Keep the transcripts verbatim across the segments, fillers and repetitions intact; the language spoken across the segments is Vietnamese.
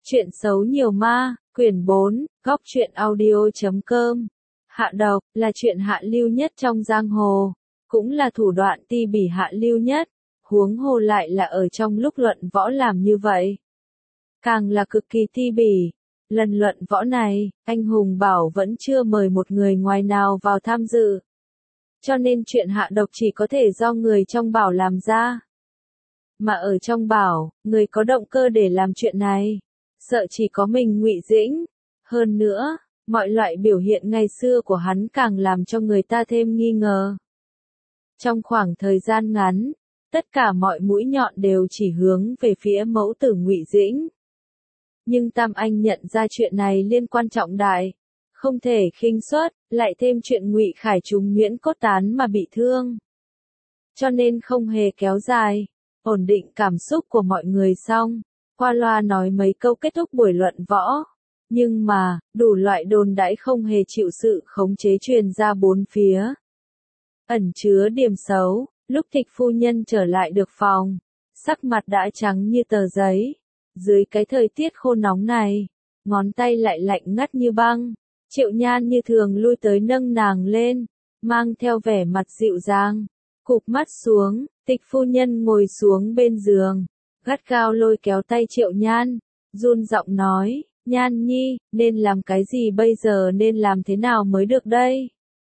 Chuyện xấu nhiều ma, quyển bốn, góc truyện audio chấm com. Hạ độc, là chuyện hạ lưu nhất trong giang hồ, cũng là thủ đoạn ti bỉ hạ lưu nhất, huống hồ lại là ở trong lúc luận võ làm như vậy. Càng là cực kỳ ti bỉ. Lần luận võ này, anh Hùng bảo vẫn chưa mời một người ngoài nào vào tham dự. Cho nên chuyện hạ độc chỉ có thể do người trong bảo làm ra. Mà ở trong bảo, người có động cơ để làm chuyện này, sợ chỉ có mình Ngụy Dĩnh. Hơn nữa, mọi loại biểu hiện ngày xưa của hắn càng làm cho người ta thêm nghi ngờ. Trong khoảng thời gian ngắn, tất cả mọi mũi nhọn đều chỉ hướng về phía mẫu tử Ngụy Dĩnh. Nhưng Tam Anh nhận ra chuyện này liên quan trọng đại, không thể khinh suất, lại thêm chuyện Ngụy Khải trúng nhuyễn cốt tán mà bị thương. Cho nên không hề kéo dài, ổn định cảm xúc của mọi người xong, qua loa nói mấy câu kết thúc buổi luận võ. Nhưng mà, đủ loại đồn đãi không hề chịu sự khống chế truyền ra bốn phía. Ẩn chứa điểm xấu, lúc Tịch phu nhân trở lại được phòng, sắc mặt đã trắng như tờ giấy. Dưới cái thời tiết khô nóng này, ngón tay lại lạnh ngắt như băng. Triệu Nhan như thường lui tới nâng nàng lên, mang theo vẻ mặt dịu dàng, cụp mắt xuống. Tịch phu nhân ngồi xuống bên giường, gắt gao lôi kéo tay Triệu Nhan, run giọng nói, Nhan nhi, nên làm cái gì bây giờ, nên làm thế nào mới được đây?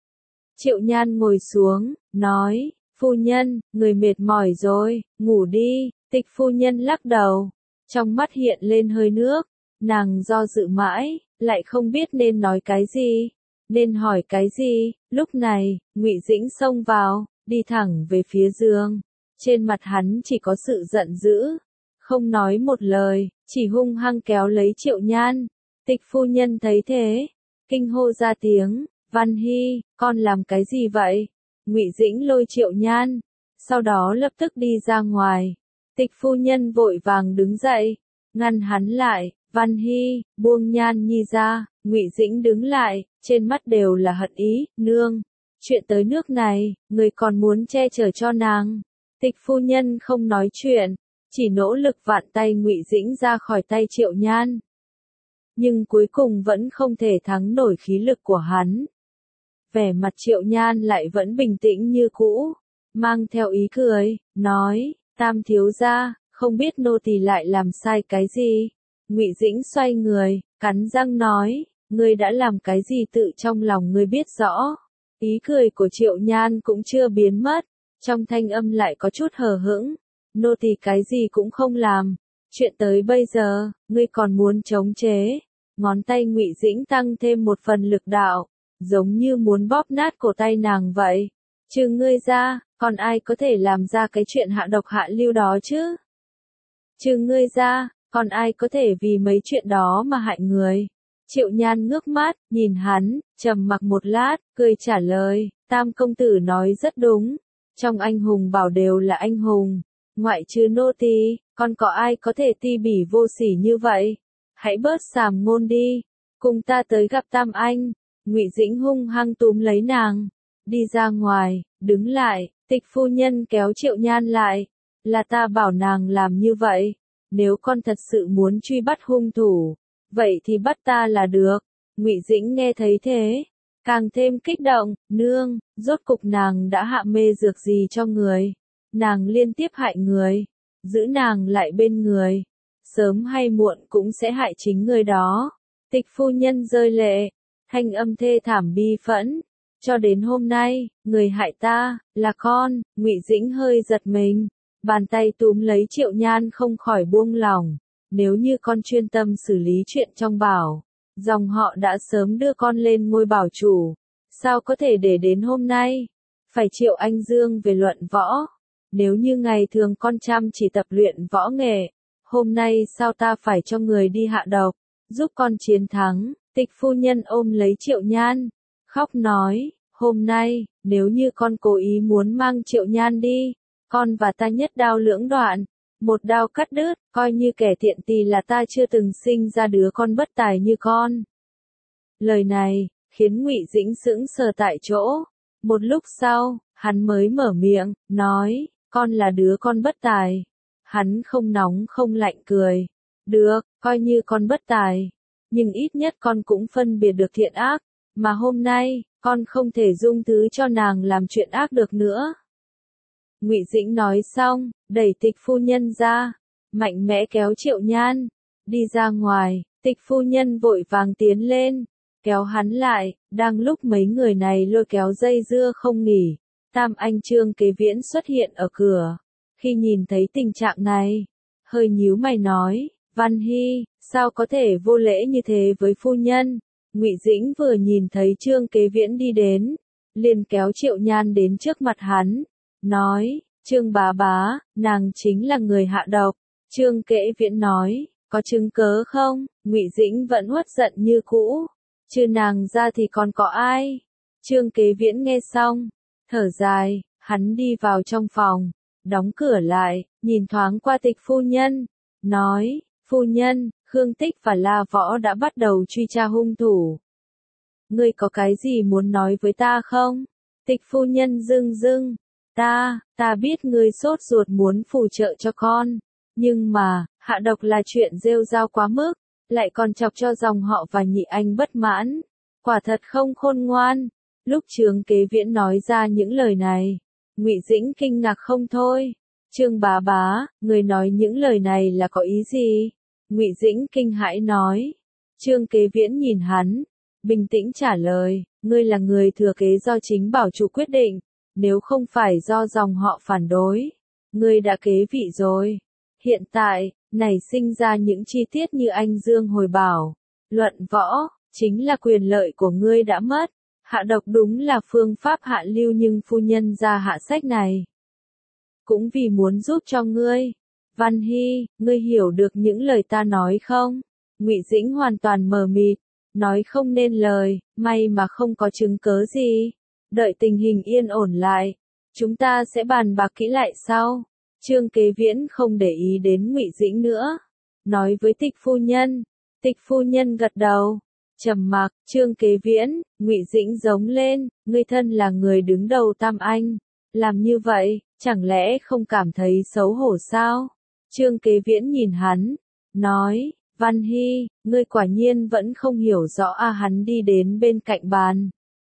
Triệu Nhan ngồi xuống, nói, phu nhân, người mệt mỏi rồi, ngủ đi. Tịch phu nhân lắc đầu, trong mắt hiện lên hơi nước, nàng do dự mãi, lại không biết nên nói cái gì, nên hỏi cái gì. Lúc này, Ngụy Dĩnh xông vào, đi thẳng về phía giường, trên mặt hắn chỉ có sự giận dữ, không nói một lời, chỉ hung hăng kéo lấy Triệu Nhan. Tịch phu nhân thấy thế, kinh hô ra tiếng, Văn Hy, con làm cái gì vậy? Ngụy Dĩnh lôi Triệu Nhan, sau đó lập tức đi ra ngoài. Tịch phu nhân vội vàng đứng dậy, ngăn hắn lại, Văn Hy, buông Nhan nhi ra. Ngụy Dĩnh đứng lại, trên mắt đều là hận ý, nương, chuyện tới nước này, người còn muốn che chở cho nàng. Tịch phu nhân không nói chuyện, chỉ nỗ lực vặn tay Ngụy Dĩnh ra khỏi tay Triệu Nhan. Nhưng cuối cùng vẫn không thể thắng nổi khí lực của hắn. Vẻ mặt Triệu Nhan lại vẫn bình tĩnh như cũ, mang theo ý cười, nói, Tam thiếu gia, không biết nô tỳ lại làm sai cái gì. Ngụy Dĩnh xoay người, cắn răng nói, ngươi đã làm cái gì tự trong lòng ngươi biết rõ. Ý cười của Triệu Nhan cũng chưa biến mất, trong thanh âm lại có chút hờ hững. Nô tỳ cái gì cũng không làm, chuyện tới bây giờ, ngươi còn muốn chống chế. Ngón tay Ngụy Dĩnh tăng thêm một phần lực đạo, giống như muốn bóp nát cổ tay nàng vậy. Trừ ngươi ra, còn ai có thể làm ra cái chuyện hạ độc hạ lưu đó chứ? Trừ ngươi ra, còn ai có thể vì mấy chuyện đó mà hại người? Triệu Nhan ngước mắt, nhìn hắn, trầm mặc một lát, cười trả lời, Tam công tử nói rất đúng. Trong anh hùng bảo đều là anh hùng, ngoại trừ nô tỳ, còn có ai có thể ti bỉ vô sỉ như vậy? Hãy bớt sàm ngôn đi, cùng ta tới gặp Tam Anh. Ngụy Dĩnh hung hăng túm lấy nàng, đi ra ngoài, đứng lại. Tịch phu nhân kéo Triệu Nhan lại, là ta bảo nàng làm như vậy, nếu con thật sự muốn truy bắt hung thủ, vậy thì bắt ta là được. Ngụy Dĩnh nghe thấy thế, càng thêm kích động, nương, rốt cục nàng đã hạ mê dược gì cho người? Nàng liên tiếp hại người, giữ nàng lại bên người, sớm hay muộn cũng sẽ hại chính người đó. Tịch phu nhân rơi lệ, thanh âm thê thảm bi phẫn, cho đến hôm nay, người hại ta, là con. Ngụy Dĩnh hơi giật mình, bàn tay túm lấy Triệu Nhan không khỏi buông lỏng. Nếu như con chuyên tâm xử lý chuyện trong bảo, dòng họ đã sớm đưa con lên ngôi bảo chủ, sao có thể để đến hôm nay, phải triệu anh Dương về luận võ. Nếu như ngày thường con chăm chỉ tập luyện võ nghệ, hôm nay sao ta phải cho người đi hạ độc, giúp con chiến thắng? Tịch phu nhân ôm lấy Triệu Nhan, khóc nói, hôm nay, nếu như con cố ý muốn mang Triệu Nhan đi, con và ta nhất đao lưỡng đoạn, một đao cắt đứt, coi như kẻ tiện tì là ta chưa từng sinh ra đứa con bất tài như con. Lời này, khiến Ngụy Dĩnh sững sờ tại chỗ, một lúc sau, hắn mới mở miệng, nói, con là đứa con bất tài. Hắn không nóng không lạnh cười, Được, coi như con bất tài. Nhưng ít nhất con cũng phân biệt được thiện ác. Mà hôm nay, con không thể dung thứ cho nàng làm chuyện ác được nữa. Ngụy Dĩnh nói xong, đẩy Tịch phu nhân ra, mạnh mẽ kéo Triệu Nhan đi ra ngoài. Tịch phu nhân vội vàng tiến lên, kéo hắn lại. Đang lúc mấy người này lôi kéo dây dưa không nghỉ, Tam Anh Trương Kế Viễn xuất hiện ở cửa. Khi nhìn thấy tình trạng này, hơi nhíu mày nói, Văn Hy, sao có thể vô lễ như thế với phu nhân? Ngụy Dĩnh vừa nhìn thấy Trương Kế Viễn đi đến, liền kéo Triệu Nhan đến trước mặt hắn, nói, Trương bá bá, nàng chính là người hạ độc. Trương Kế Viễn nói, có chứng cớ không? Ngụy Dĩnh vẫn uất giận như cũ, trừ nàng ra thì còn có ai? Trương Kế Viễn nghe xong, thở dài, hắn đi vào trong phòng, đóng cửa lại, nhìn thoáng qua Tịch phu nhân, nói, phu nhân, Khương Tích và La Võ đã bắt đầu truy tra hung thủ. Ngươi có cái gì muốn nói với ta không? Tịch phu nhân dưng dưng, ta, ta biết ngươi sốt ruột muốn phù trợ cho con, nhưng mà, hạ độc là chuyện rêu rao quá mức, lại còn chọc cho dòng họ và nhị anh bất mãn, quả thật không khôn ngoan. Lúc Trương Kế Viễn nói ra những lời này, Ngụy Dĩnh kinh ngạc không thôi. Trương bá bá, người nói những lời này là có ý gì? Ngụy Dĩnh kinh hãi nói. Trương Kế Viễn nhìn hắn, bình tĩnh trả lời, ngươi là người thừa kế do chính bảo chủ quyết định, nếu không phải do dòng họ phản đối, ngươi đã kế vị rồi. Hiện tại, nảy sinh ra những chi tiết như anh Dương hồi bảo, luận võ, chính là quyền lợi của ngươi đã mất. Hạ độc đúng là phương pháp hạ lưu, nhưng phu nhân ra hạ sách này cũng vì muốn giúp cho ngươi. Văn Hy, ngươi hiểu được những lời ta nói không? Ngụy Dĩnh hoàn toàn mờ mịt, nói không nên lời, may mà không có chứng cớ gì. Đợi tình hình yên ổn lại, chúng ta sẽ bàn bạc kỹ lại sau. Trương Kế Viễn không để ý đến Ngụy Dĩnh nữa, nói với Tịch phu nhân. Tịch phu nhân gật đầu, trầm mặc. Trương Kế Viễn, Ngụy Dĩnh giống lên, ngươi thân là người đứng đầu Tam Anh, làm như vậy, chẳng lẽ không cảm thấy xấu hổ sao? Trương Kế Viễn nhìn hắn, nói, Văn Hy, ngươi quả nhiên vẫn không hiểu rõ. A hắn đi đến bên cạnh bàn,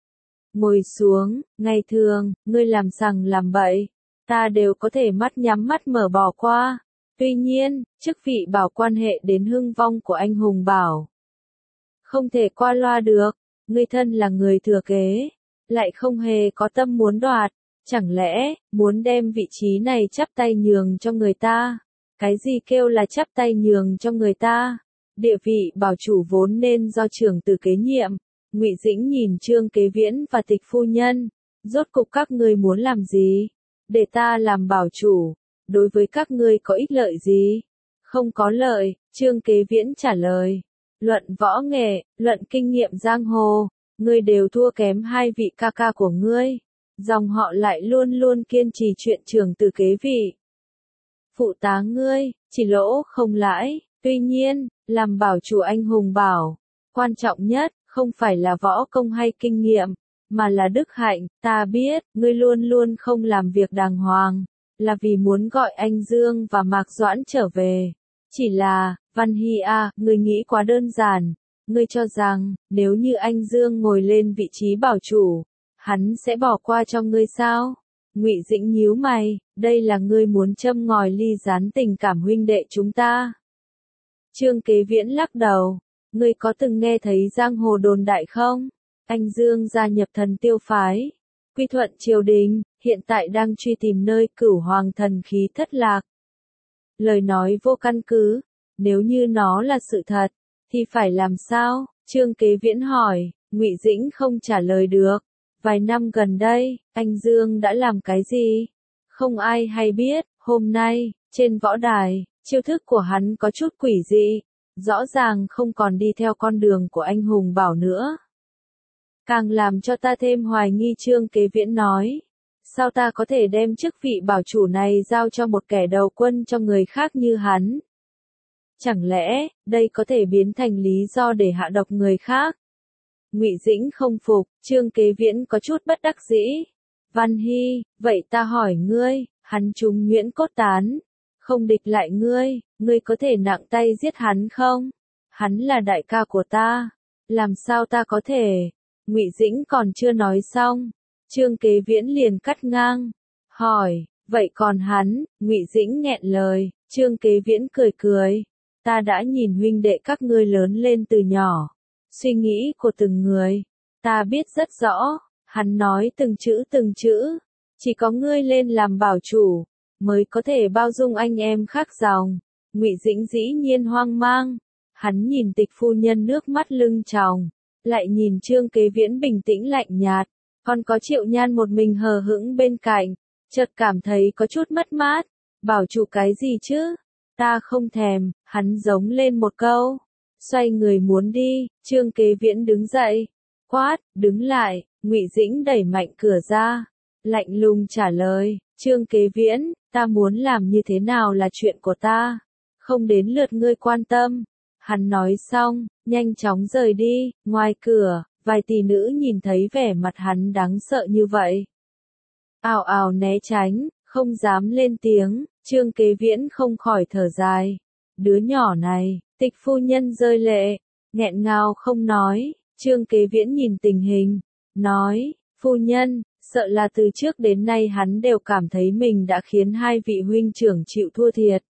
ngồi xuống. Ngày thường, ngươi làm sằng làm bậy, ta đều có thể mắt nhắm mắt mở bỏ qua. Tuy nhiên, chức vị bảo quan hệ đến hưng vong của anh hùng bảo, không thể qua loa được. Ngươi thân là người thừa kế, lại không hề có tâm muốn đoạt, chẳng lẽ muốn đem vị trí này chắp tay nhường cho người ta? Cái gì kêu là chắp tay nhường cho người ta? Địa vị bảo chủ vốn nên do trưởng tử kế nhiệm. Ngụy Dĩnh nhìn Trương Kế Viễn và Tịch phu nhân, rốt cục các ngươi muốn làm gì? Để ta làm bảo chủ, đối với các ngươi có ích lợi gì? Không có lợi. Trương Kế Viễn trả lời. Luận võ nghệ, luận kinh nghiệm giang hồ, ngươi đều thua kém hai vị ca ca của ngươi. Dòng họ lại luôn luôn kiên trì chuyện trưởng tử kế vị. Phụ tá ngươi, chỉ lỗ không lãi. Tuy nhiên, làm bảo chủ anh hùng bảo, quan trọng nhất, không phải là võ công hay kinh nghiệm, mà là đức hạnh. Ta biết, ngươi luôn luôn không làm việc đàng hoàng, là vì muốn gọi anh Dương và Mạc Doãn trở về. Chỉ là, Văn Hy à, ngươi nghĩ quá đơn giản. Ngươi cho rằng, nếu như anh Dương ngồi lên vị trí bảo chủ, hắn sẽ bỏ qua cho ngươi sao? Ngụy Dĩnh nhíu mày, đây là ngươi muốn châm ngòi ly gián tình cảm huynh đệ chúng ta. Trương Kế Viễn lắc đầu, ngươi có từng nghe thấy giang hồ đồn đại không? Anh Dương gia nhập Thần Tiêu phái, quy thuận triều đình, hiện tại đang truy tìm nơi Cửu Hoàng thần khí thất lạc. Lời nói vô căn cứ, nếu như nó là sự thật, thì phải làm sao? Trương Kế Viễn hỏi. Ngụy Dĩnh không trả lời được. Vài năm gần đây, anh Dương đã làm cái gì? Không ai hay biết. Hôm nay, trên võ đài, chiêu thức của hắn có chút quỷ dị, rõ ràng không còn đi theo con đường của anh hùng bảo nữa. Càng làm cho ta thêm hoài nghi. Trương Kế Viễn nói, sao ta có thể đem chức vị bảo chủ này giao cho một kẻ đầu quân cho người khác như hắn? Chẳng lẽ, đây có thể biến thành lý do để hạ độc người khác? Ngụy Dĩnh không phục. Trương Kế Viễn có chút bất đắc dĩ. Văn Hy, vậy ta hỏi ngươi, hắn trúng nhuyễn cốt tán, không địch lại ngươi, ngươi có thể nặng tay giết hắn không? Hắn là đại ca của ta, làm sao ta có thể? Ngụy Dĩnh còn chưa nói xong, Trương Kế Viễn liền cắt ngang, hỏi, vậy còn hắn? Ngụy Dĩnh nghẹn lời, Trương Kế Viễn cười cười, ta đã nhìn huynh đệ các ngươi lớn lên từ nhỏ, suy nghĩ của từng người, ta biết rất rõ. Hắn nói từng chữ từng chữ, chỉ có ngươi lên làm bảo chủ, mới có thể bao dung anh em khác dòng. Ngụy Dĩnh dĩ nhiên hoang mang, hắn nhìn Tịch phu nhân nước mắt lưng tròng, lại nhìn Trương Kế Viễn bình tĩnh lạnh nhạt, còn có Triệu Nhan một mình hờ hững bên cạnh, chợt cảm thấy có chút mất mát, bảo chủ cái gì chứ? Ta không thèm, hắn giống lên một câu, xoay người muốn đi, Trương Kế Viễn đứng dậy, quát, đứng lại. Ngụy Dĩnh đẩy mạnh cửa ra, lạnh lùng trả lời, Trương Kế Viễn, ta muốn làm như thế nào là chuyện của ta, không đến lượt ngươi quan tâm. Hắn nói xong, nhanh chóng rời đi, ngoài cửa, vài tỷ nữ nhìn thấy vẻ mặt hắn đáng sợ như vậy. Ào ào né tránh, không dám lên tiếng, Trương Kế Viễn không khỏi thở dài. Đứa nhỏ này, Tịch phu nhân rơi lệ, nghẹn ngào không nói, Trương Kế Viễn nhìn tình hình. Nói, phu nhân, sợ là từ trước đến nay hắn đều cảm thấy mình đã khiến hai vị huynh trưởng chịu thua thiệt.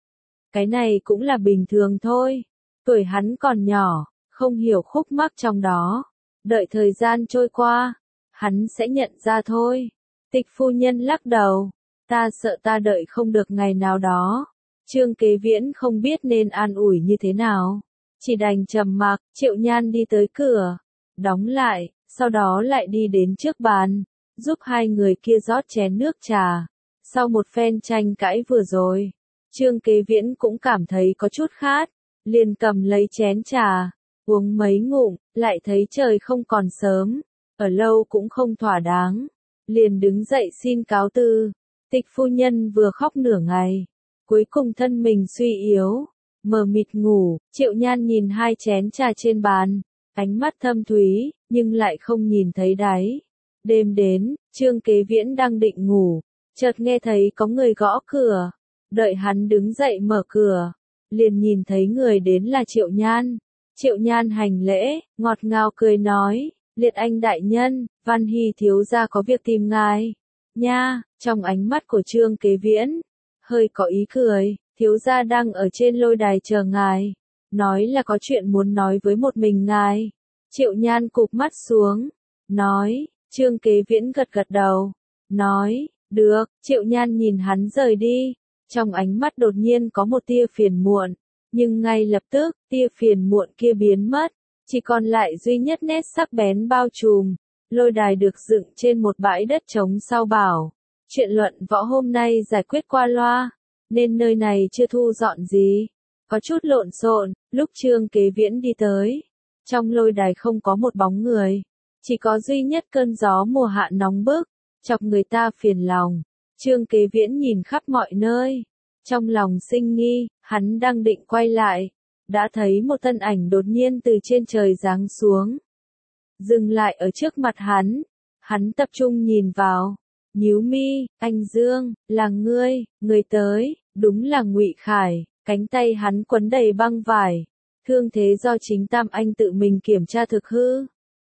Cái này cũng là bình thường thôi, tuổi hắn còn nhỏ, không hiểu khúc mắc trong đó. Đợi thời gian trôi qua, hắn sẽ nhận ra thôi. Tịch phu nhân lắc đầu, ta sợ ta đợi không được ngày nào đó. Trương Kế Viễn không biết nên an ủi như thế nào, chỉ đành trầm mặc. Triệu Nhan đi tới cửa, đóng lại. Sau đó lại đi đến trước bàn, giúp hai người kia rót chén nước trà. Sau một phen tranh cãi vừa rồi, Trương Kế Viễn cũng cảm thấy có chút khát, liền cầm lấy chén trà, uống mấy ngụm, lại thấy trời không còn sớm, ở lâu cũng không thỏa đáng, liền đứng dậy xin cáo từ. Tịch phu nhân vừa khóc nửa ngày, cuối cùng thân mình suy yếu, mờ mịt ngủ. Triệu Nhan nhìn hai chén trà trên bàn, ánh mắt thâm thúy, nhưng lại không nhìn thấy đáy. Đêm đến, Trương Kế Viễn đang định ngủ, chợt nghe thấy có người gõ cửa. Đợi hắn đứng dậy mở cửa, liền nhìn thấy người đến là Triệu Nhan. Triệu Nhan hành lễ, ngọt ngào cười nói, Liệt Anh đại nhân, Văn Hy thiếu gia có việc tìm ngài. Nha, trong ánh mắt của Trương Kế Viễn, hơi có ý cười, thiếu gia đang ở trên lôi đài chờ ngài, nói là có chuyện muốn nói với một mình ngài. Triệu Nhan cụp mắt xuống, nói, Trương Kế Viễn gật gật đầu, nói, được. Triệu Nhan nhìn hắn rời đi, trong ánh mắt đột nhiên có một tia phiền muộn, nhưng ngay lập tức, tia phiền muộn kia biến mất, chỉ còn lại duy nhất nét sắc bén bao trùm. Lôi đài được dựng trên một bãi đất trống sau bảo, chuyện luận võ hôm nay giải quyết qua loa, nên nơi này chưa thu dọn gì, có chút lộn xộn. Lúc Trương Kế Viễn đi tới, trong lôi đài không có một bóng người, chỉ có duy nhất cơn gió mùa hạ nóng bức, chọc người ta phiền lòng. Trương Kế Viễn nhìn khắp mọi nơi, trong lòng sinh nghi, hắn đang định quay lại, đã thấy một thân ảnh đột nhiên từ trên trời giáng xuống, dừng lại ở trước mặt hắn. Hắn tập trung nhìn vào, nhíu mi, anh Dương, là ngươi, người tới, đúng là Ngụy Khải. Cánh tay hắn quấn đầy băng vải, thương thế do chính Tam Anh tự mình kiểm tra thực hư.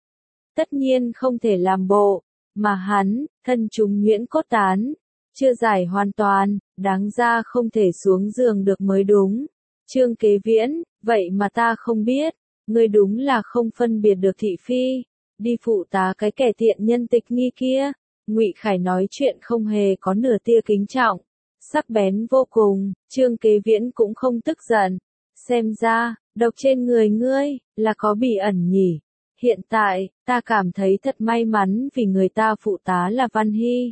Tất nhiên không thể làm bộ, mà hắn, thân chúng nhuyễn cốt tán, chưa giải hoàn toàn, đáng ra không thể xuống giường được mới đúng. Trương Kế Viễn, vậy mà ta không biết, ngươi đúng là không phân biệt được thị phi, đi phụ tá cái kẻ tiện nhân Tịch Nghi kia. Ngụy Khải nói chuyện không hề có nửa tia kính trọng, sắc bén vô cùng. Trương Kế Viễn cũng không tức giận, xem ra, độc trên người ngươi, là có bí ẩn nhỉ. Hiện tại, ta cảm thấy thật may mắn vì người ta phụ tá là Văn Hy.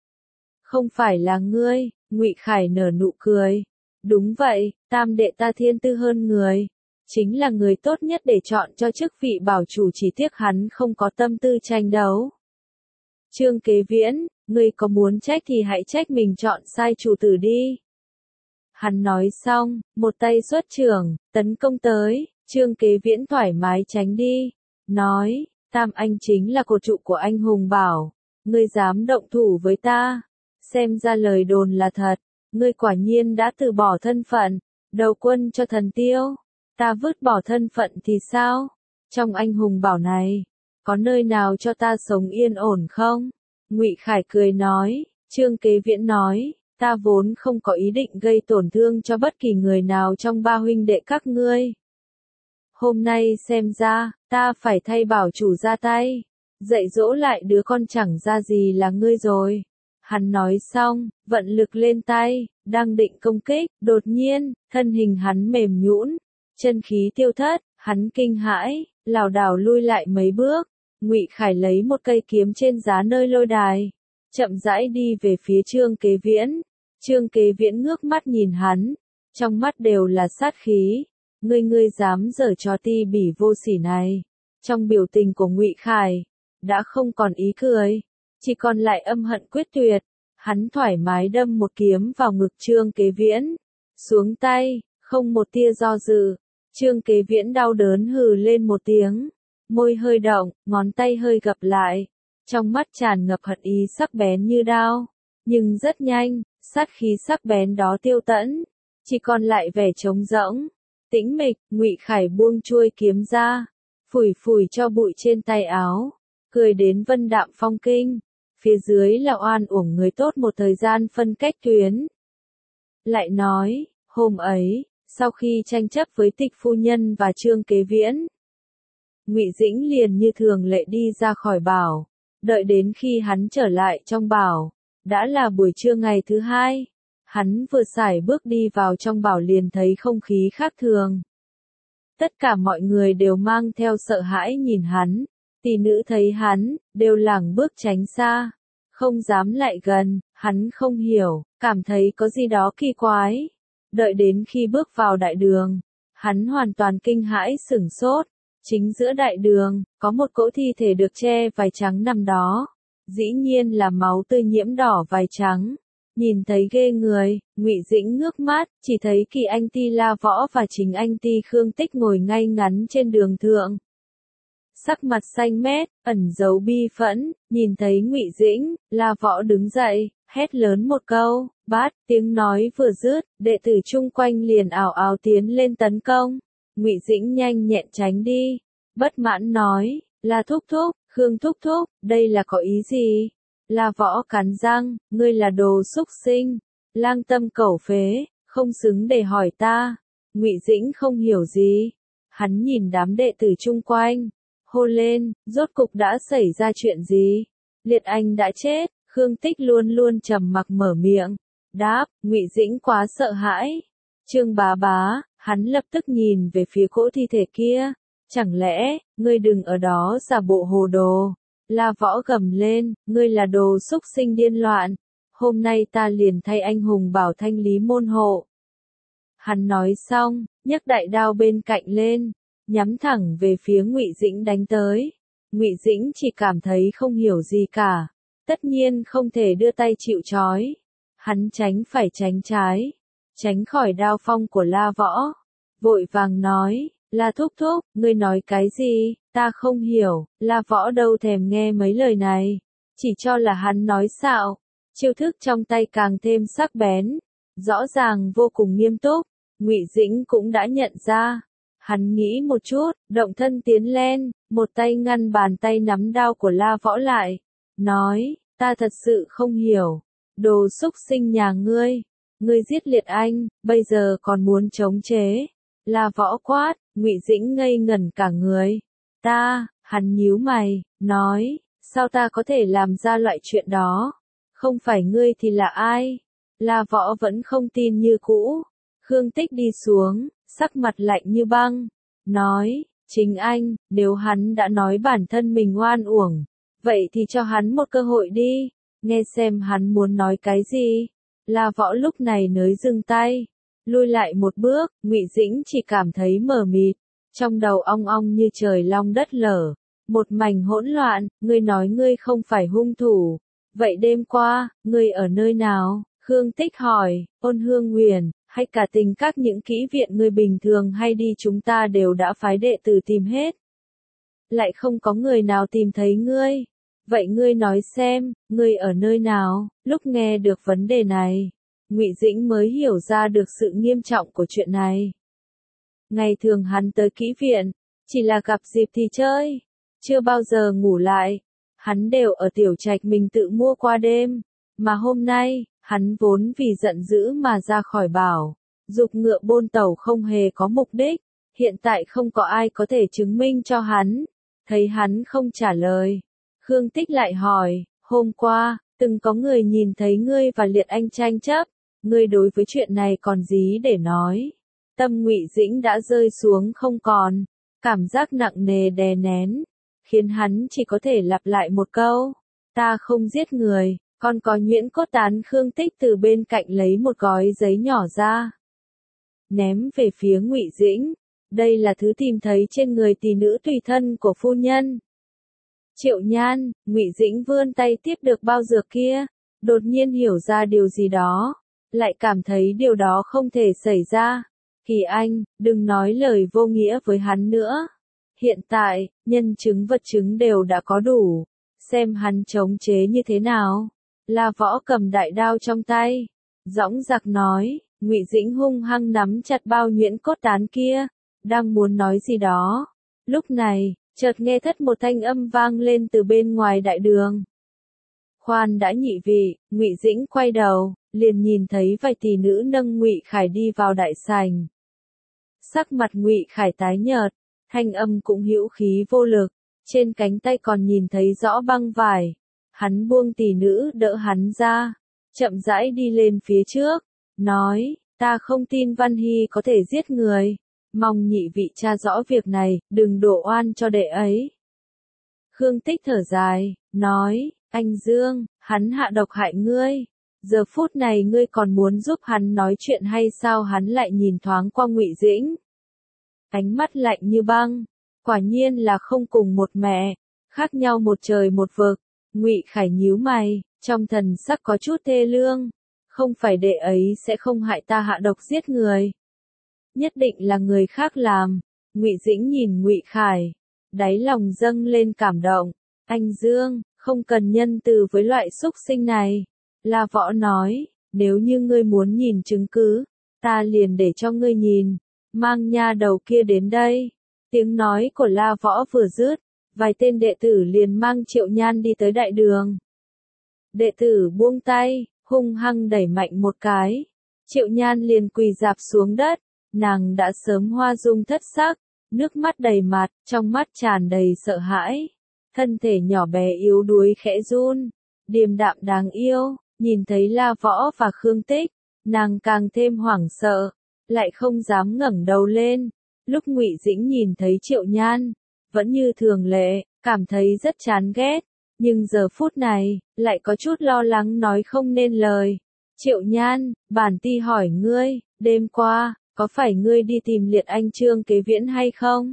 Không phải là ngươi. Ngụy Khải nở nụ cười. Đúng vậy, tam đệ ta thiên tư hơn người, chính là người tốt nhất để chọn cho chức vị bảo chủ, chỉ tiếc hắn không có tâm tư tranh đấu. Trương Kế Viễn, ngươi có muốn trách thì hãy trách mình chọn sai chủ tử đi. Hắn nói xong, một tay xuất chưởng, tấn công tới. Trương Kế Viễn thoải mái tránh đi, nói, Tam Anh chính là cột trụ của anh hùng bảo, ngươi dám động thủ với ta, xem ra lời đồn là thật, ngươi quả nhiên đã từ bỏ thân phận, đầu quân cho thần tiêu, ta vứt bỏ thân phận thì sao? Trong anh hùng bảo này, có nơi nào cho ta sống yên ổn không? Ngụy Khải cười nói, Trương Kế Viễn nói, ta vốn không có ý định gây tổn thương cho bất kỳ người nào trong ba huynh đệ các ngươi. Hôm nay xem ra, ta phải thay bảo chủ ra tay, dạy dỗ lại đứa con chẳng ra gì là ngươi rồi. Hắn nói xong, vận lực lên tay, đang định công kích, đột nhiên, thân hình hắn mềm nhũn, chân khí tiêu thất, hắn kinh hãi, lảo đảo lui lại mấy bước. Ngụy Khải lấy một cây kiếm trên giá nơi lôi đài, chậm rãi đi về phía Trương Kế Viễn. Trương Kế Viễn ngước mắt nhìn hắn, trong mắt đều là sát khí. Ngươi ngươi dám giở trò ti bỉ vô sỉ này? Trong biểu tình của Ngụy Khải đã không còn ý cười, chỉ còn lại âm hận quyết tuyệt. Hắn thoải mái đâm một kiếm vào ngực Trương Kế Viễn, xuống tay, không một tia do dự. Trương Kế Viễn đau đớn hừ lên một tiếng, môi hơi động, ngón tay hơi gập lại, trong mắt tràn ngập hận ý sắc bén như đao. Nhưng rất nhanh, sát khí sắc bén đó tiêu tẫn, chỉ còn lại vẻ trống rỗng, tĩnh mịch. Ngụy Khải buông chuôi kiếm ra, phủi phủi cho bụi trên tay áo, cười đến vân đạm phong kinh. Phía dưới là oan uổng người tốt một thời gian phân cách tuyến. Lại nói, hôm ấy, sau khi tranh chấp với Tịch phu nhân và Trương Kế Viễn, Ngụy Dĩnh liền như thường lệ đi ra khỏi bảo, đợi đến khi hắn trở lại trong bảo, đã là buổi trưa ngày thứ hai. Hắn vừa sải bước đi vào trong bảo liền thấy không khí khác thường. Tất cả mọi người đều mang theo sợ hãi nhìn hắn, tỷ nữ thấy hắn, đều lảng bước tránh xa, không dám lại gần. Hắn không hiểu, cảm thấy có gì đó kỳ quái. Đợi đến khi bước vào đại đường, hắn hoàn toàn kinh hãi sửng sốt. Chính giữa đại đường, có một cỗ thi thể được che vải trắng nằm đó. Dĩ nhiên là máu tươi nhiễm đỏ vải trắng. Nhìn thấy ghê người, Ngụy Dĩnh ngước mắt, chỉ thấy Kỳ Anh Ti La Võ và chính anh Ti Khương Tích ngồi ngay ngắn trên đường thượng. Sắc mặt xanh mét, ẩn giấu bi phẫn, nhìn thấy Ngụy Dĩnh, La Võ đứng dậy, hét lớn một câu, bát. Tiếng nói vừa dứt, đệ tử chung quanh liền ảo ảo tiến lên tấn công. Ngụy Dĩnh nhanh nhẹn tránh đi, bất mãn nói, La thúc thúc, Khương thúc thúc, đây là có ý gì? La Võ cắn răng, ngươi là đồ xúc sinh, lang tâm cẩu phế, không xứng để hỏi ta. Ngụy Dĩnh không hiểu gì, hắn nhìn đám đệ tử chung quanh, hô lên, rốt cục đã xảy ra chuyện gì? Liệt Anh đã chết. Khương Tích luôn luôn trầm mặc mở miệng, đáp. Ngụy Dĩnh quá sợ hãi. Trương bá bá, hắn lập tức nhìn về phía cỗ thi thể kia, chẳng lẽ, ngươi đừng ở đó giả bộ hồ đồ. La Võ gầm lên, ngươi là đồ xúc sinh điên loạn, hôm nay ta liền thay anh hùng bảo thanh lý môn hộ. Hắn nói xong, nhấc đại đao bên cạnh lên, nhắm thẳng về phía Ngụy Dĩnh đánh tới. Ngụy Dĩnh chỉ cảm thấy không hiểu gì cả, tất nhiên không thể đưa tay chịu trói. Hắn tránh phải tránh trái, tránh khỏi đao phong của La Võ, vội vàng nói, La thúc thúc, ngươi nói cái gì, ta không hiểu. La Võ đâu thèm nghe mấy lời này, chỉ cho là hắn nói xạo. Chiêu thức trong tay càng thêm sắc bén, rõ ràng vô cùng nghiêm túc. Ngụy Dĩnh cũng đã nhận ra, hắn nghĩ một chút, động thân tiến lên, một tay ngăn bàn tay nắm đao của La Võ lại, nói, ta thật sự không hiểu, đồ xúc sinh nhà ngươi, ngươi giết Liệt Anh, bây giờ còn muốn chống chế. La Võ quát. Ngụy Dĩnh ngây ngẩn cả người. Ta, hắn nhíu mày, nói, sao ta có thể làm ra loại chuyện đó? Không phải ngươi thì là ai? La Võ vẫn không tin như cũ. Khương Tích đi xuống, sắc mặt lạnh như băng, nói, chính anh, nếu hắn đã nói bản thân mình oan uổng, vậy thì cho hắn một cơ hội đi, nghe xem hắn muốn nói cái gì. La Võ lúc này nới dừng tay, lui lại một bước. Ngụy Dĩnh chỉ cảm thấy mờ mịt, trong đầu ong ong như trời long đất lở, một mảnh hỗn loạn. Ngươi nói ngươi không phải hung thủ, vậy đêm qua, ngươi ở nơi nào? Khương Tích hỏi. Ôn Hương Nguyền, hay cả Tình Các, những kỹ viện ngươi bình thường hay đi chúng ta đều đã phái đệ tử tìm hết, lại không có người nào tìm thấy ngươi. Vậy ngươi nói xem, ngươi ở nơi nào? Lúc nghe được vấn đề này, Ngụy Dĩnh mới hiểu ra được sự nghiêm trọng của chuyện này. Ngày thường hắn tới kỹ viện, chỉ là gặp dịp thì chơi, chưa bao giờ ngủ lại. Hắn đều ở tiểu trạch mình tự mua qua đêm, mà hôm nay, hắn vốn vì giận dữ mà ra khỏi bảo, dục ngựa bôn tàu không hề có mục đích, hiện tại không có ai có thể chứng minh cho hắn. Thấy hắn không trả lời, Khương Tích lại hỏi, hôm qua, từng có người nhìn thấy ngươi và Liệt Anh tranh chấp, ngươi đối với chuyện này còn gì để nói? Tâm Ngụy Dĩnh đã rơi xuống không còn, cảm giác nặng nề đè nén, khiến hắn chỉ có thể lặp lại một câu, ta không giết người. Còn có nhuyễn cốt tán. Khương Tích từ bên cạnh lấy một gói giấy nhỏ ra, ném về phía Ngụy Dĩnh, đây là thứ tìm thấy trên người tỷ nữ tùy thân của phu nhân. Triệu Nhan. Ngụy Dĩnh vươn tay tiếp được bao dược kia, đột nhiên hiểu ra điều gì đó, lại cảm thấy điều đó không thể xảy ra. Kỳ Anh, đừng nói lời vô nghĩa với hắn nữa. Hiện tại, nhân chứng vật chứng đều đã có đủ, xem hắn chống chế như thế nào. La Võ cầm đại đao trong tay, dõng dạc nói. Ngụy Dĩnh hung hăng nắm chặt bao nhuyễn cốt tán kia, đang muốn nói gì đó. Lúc này, chợt nghe thất một thanh âm vang lên từ bên ngoài đại đường. Khoan đã nhị vị. Ngụy Dĩnh quay đầu, liền nhìn thấy vài tỷ nữ nâng Ngụy Khải đi vào đại sảnh. Sắc mặt Ngụy Khải tái nhợt, thanh âm cũng hữu khí vô lực, trên cánh tay còn nhìn thấy rõ băng vải. Hắn buông tỷ nữ đỡ hắn ra, chậm rãi đi lên phía trước, nói, ta không tin Văn Hy có thể giết người, mong nhị vị tra rõ việc này, đừng đổ oan cho đệ ấy. Khương Tích thở dài, nói, anh Dương, hắn hạ độc hại ngươi, giờ phút này ngươi còn muốn giúp hắn nói chuyện hay sao? Hắn lại nhìn thoáng qua Ngụy Dĩnh, ánh mắt lạnh như băng, quả nhiên là không cùng một mẹ, khác nhau một trời một vực. Ngụy Khải nhíu mày, trong thần sắc có chút thê lương, không phải đệ ấy sẽ không hại ta hạ độc giết người, nhất định là người khác làm. Ngụy Dĩnh nhìn Ngụy Khải, đáy lòng dâng lên cảm động, anh Dương, không cần nhân từ với loại xúc sinh này. La Võ nói, nếu như ngươi muốn nhìn chứng cứ, ta liền để cho ngươi nhìn, mang nha đầu kia đến đây. Tiếng nói của La Võ vừa dứt, vài tên đệ tử liền mang Triệu Nhan đi tới đại đường. Đệ tử buông tay, hung hăng đẩy mạnh một cái. Triệu Nhan liền quỳ rạp xuống đất, nàng đã sớm hoa dung thất sắc, nước mắt đầy mặt, trong mắt tràn đầy sợ hãi. Thân thể nhỏ bé yếu đuối khẽ run, điềm đạm đáng yêu, nhìn thấy La Võ và Khương Tích, nàng càng thêm hoảng sợ, lại không dám ngẩng đầu lên. Lúc Ngụy Dĩnh nhìn thấy Triệu Nhan, vẫn như thường lệ, cảm thấy rất chán ghét, nhưng giờ phút này, lại có chút lo lắng nói không nên lời. Triệu Nhan, bản ti hỏi ngươi, đêm qua, có phải ngươi đi tìm Liệt Anh Trương Kế Viễn hay không?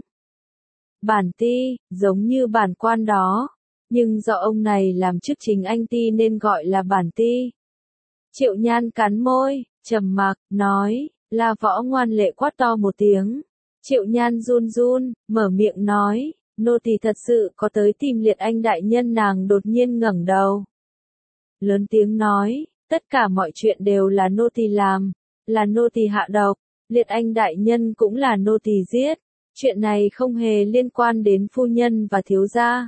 Bản ti, giống như bản quan đó, nhưng do ông này làm chức chính anh ti nên gọi là bản ti. Triệu Nhan cắn môi, trầm mặc, nói. La Võ ngoan lệ quát to một tiếng. Triệu Nhan run run, mở miệng nói, nô tỳ thật sự có tới tìm Liệt Anh đại nhân. Nàng đột nhiên ngẩng đầu, lớn tiếng nói, tất cả mọi chuyện đều là nô tỳ làm, là nô tỳ hạ độc, Liệt Anh đại nhân cũng là nô tỳ giết, chuyện này không hề liên quan đến phu nhân và thiếu gia.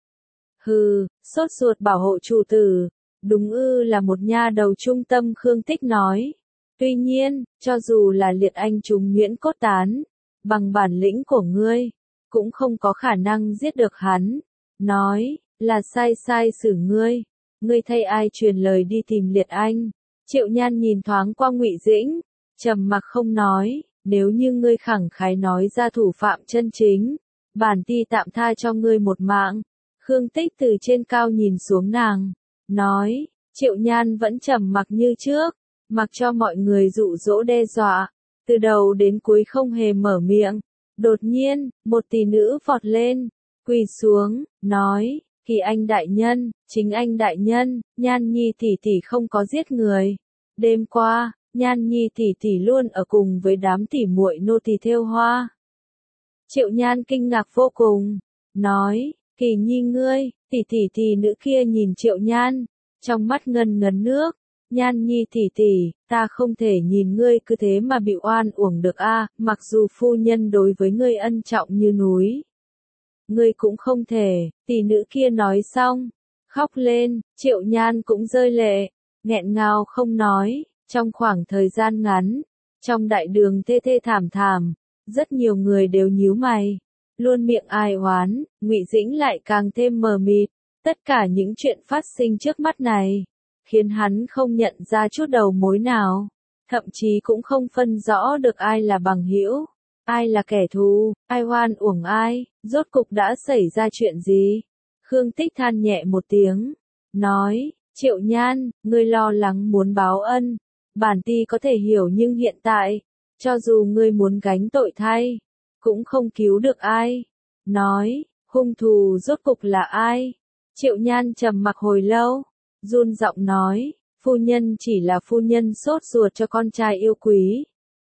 Hừ, sốt ruột bảo hộ chủ tử, đúng ư là một nha đầu trung tâm. Khương Tích nói. Tuy nhiên, cho dù là Liệt Anh trúng nhuyễn cốt tán, bằng bản lĩnh của ngươi, cũng không có khả năng giết được hắn. Nói, là sai sai xử ngươi, ngươi thay ai truyền lời đi tìm Liệt Anh. Triệu Nhan nhìn thoáng qua Ngụy Dĩnh, trầm mặc không nói, nếu như ngươi khẳng khái nói ra thủ phạm chân chính, bản ti tạm tha cho ngươi một mạng. Khương Tích từ trên cao nhìn xuống nàng, nói, Triệu Nhan vẫn trầm mặc như trước, mặc cho mọi người dụ dỗ đe dọa, từ đầu đến cuối không hề mở miệng. Đột nhiên, một tỷ nữ vọt lên, quỳ xuống, nói, Kỳ Anh đại nhân, chính anh đại nhân, Nhan Nhi tỷ tỷ không có giết người. Đêm qua, Nhan Nhi tỷ tỷ luôn ở cùng với đám tỷ muội nô tỳ thêu hoa. Triệu Nhan kinh ngạc vô cùng, nói, Kỳ Nhi ngươi, tỷ tỷ tỷ nữ kia nhìn Triệu Nhan, trong mắt ngần ngấn nước, Nhan Nhi tỷ tỷ, ta không thể nhìn ngươi cứ thế mà bị oan uổng được a, mặc dù phu nhân đối với ngươi ân trọng như núi. Ngươi cũng không thể, tỷ nữ kia nói xong, khóc lên, Triệu Nhan cũng rơi lệ, nghẹn ngào không nói, trong khoảng thời gian ngắn, trong đại đường thê thê thảm thảm, rất nhiều người đều nhíu mày, luôn miệng ai oán, Ngụy Dĩnh lại càng thêm mờ mịt, tất cả những chuyện phát sinh trước mắt này, khiến hắn không nhận ra chút đầu mối nào, thậm chí cũng không phân rõ được ai là bằng hữu, ai là kẻ thù, ai oan uổng ai, rốt cục đã xảy ra chuyện gì. Khương Tích than nhẹ một tiếng, nói, Triệu Nhan, ngươi lo lắng muốn báo ân, bản ti có thể hiểu nhưng hiện tại, cho dù ngươi muốn gánh tội thay, cũng không cứu được ai. Nói, hung thủ rốt cục là ai? Triệu Nhan trầm mặc hồi lâu, run giọng nói, phu nhân chỉ là phu nhân sốt ruột cho con trai yêu quý.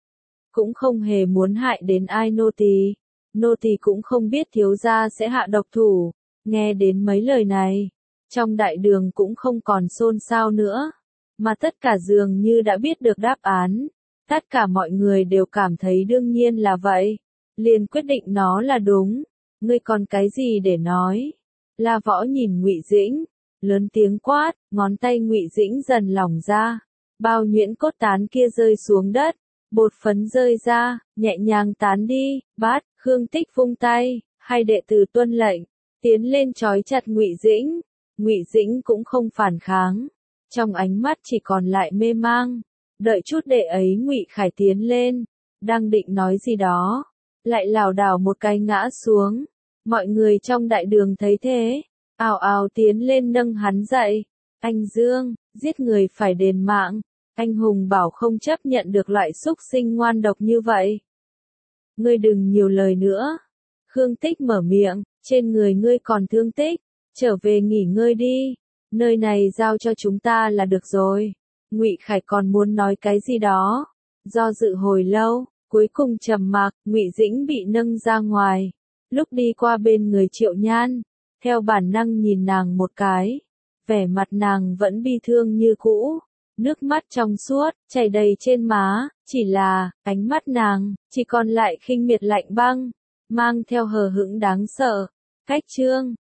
Cũng không hề muốn hại đến ai nô tỳ. Nô tỳ cũng không biết thiếu gia sẽ hạ độc thủ. Nghe đến mấy lời này, trong đại đường cũng không còn xôn xao nữa, mà tất cả dường như đã biết được đáp án. Tất cả mọi người đều cảm thấy đương nhiên là vậy, liền quyết định nó là đúng. Ngươi còn cái gì để nói? La Võ nhìn Ngụy Dĩnh, lớn tiếng quát, ngón tay Ngụy Dĩnh dần lỏng ra, bao nhuyễn cốt tán kia rơi xuống đất, bột phấn rơi ra, nhẹ nhàng tán đi. Bát, Khương Tích vung tay, hai đệ tử tuân lệnh, tiến lên trói chặt Ngụy Dĩnh. Ngụy Dĩnh cũng không phản kháng, trong ánh mắt chỉ còn lại mê mang. Đợi chút đệ ấy Ngụy Khải tiến lên, đang định nói gì đó, lại lảo đảo một cái ngã xuống. Mọi người trong đại đường thấy thế, ào ào tiến lên nâng hắn dậy. Anh Dương, giết người phải đền mạng. Anh hùng bảo không chấp nhận được loại xúc sinh ngoan độc như vậy. Ngươi đừng nhiều lời nữa. Khương Tích mở miệng, trên người ngươi còn thương tích, trở về nghỉ ngơi đi. Nơi này giao cho chúng ta là được rồi. Ngụy Khải còn muốn nói cái gì đó, do dự hồi lâu, cuối cùng trầm mặc. Ngụy Dĩnh bị nâng ra ngoài, lúc đi qua bên người Triệu Nhan, theo bản năng nhìn nàng một cái, vẻ mặt nàng vẫn bi thương như cũ, nước mắt trong suốt, chảy đầy trên má, chỉ là, ánh mắt nàng, chỉ còn lại khinh miệt lạnh băng, mang theo hờ hững đáng sợ. Cách chương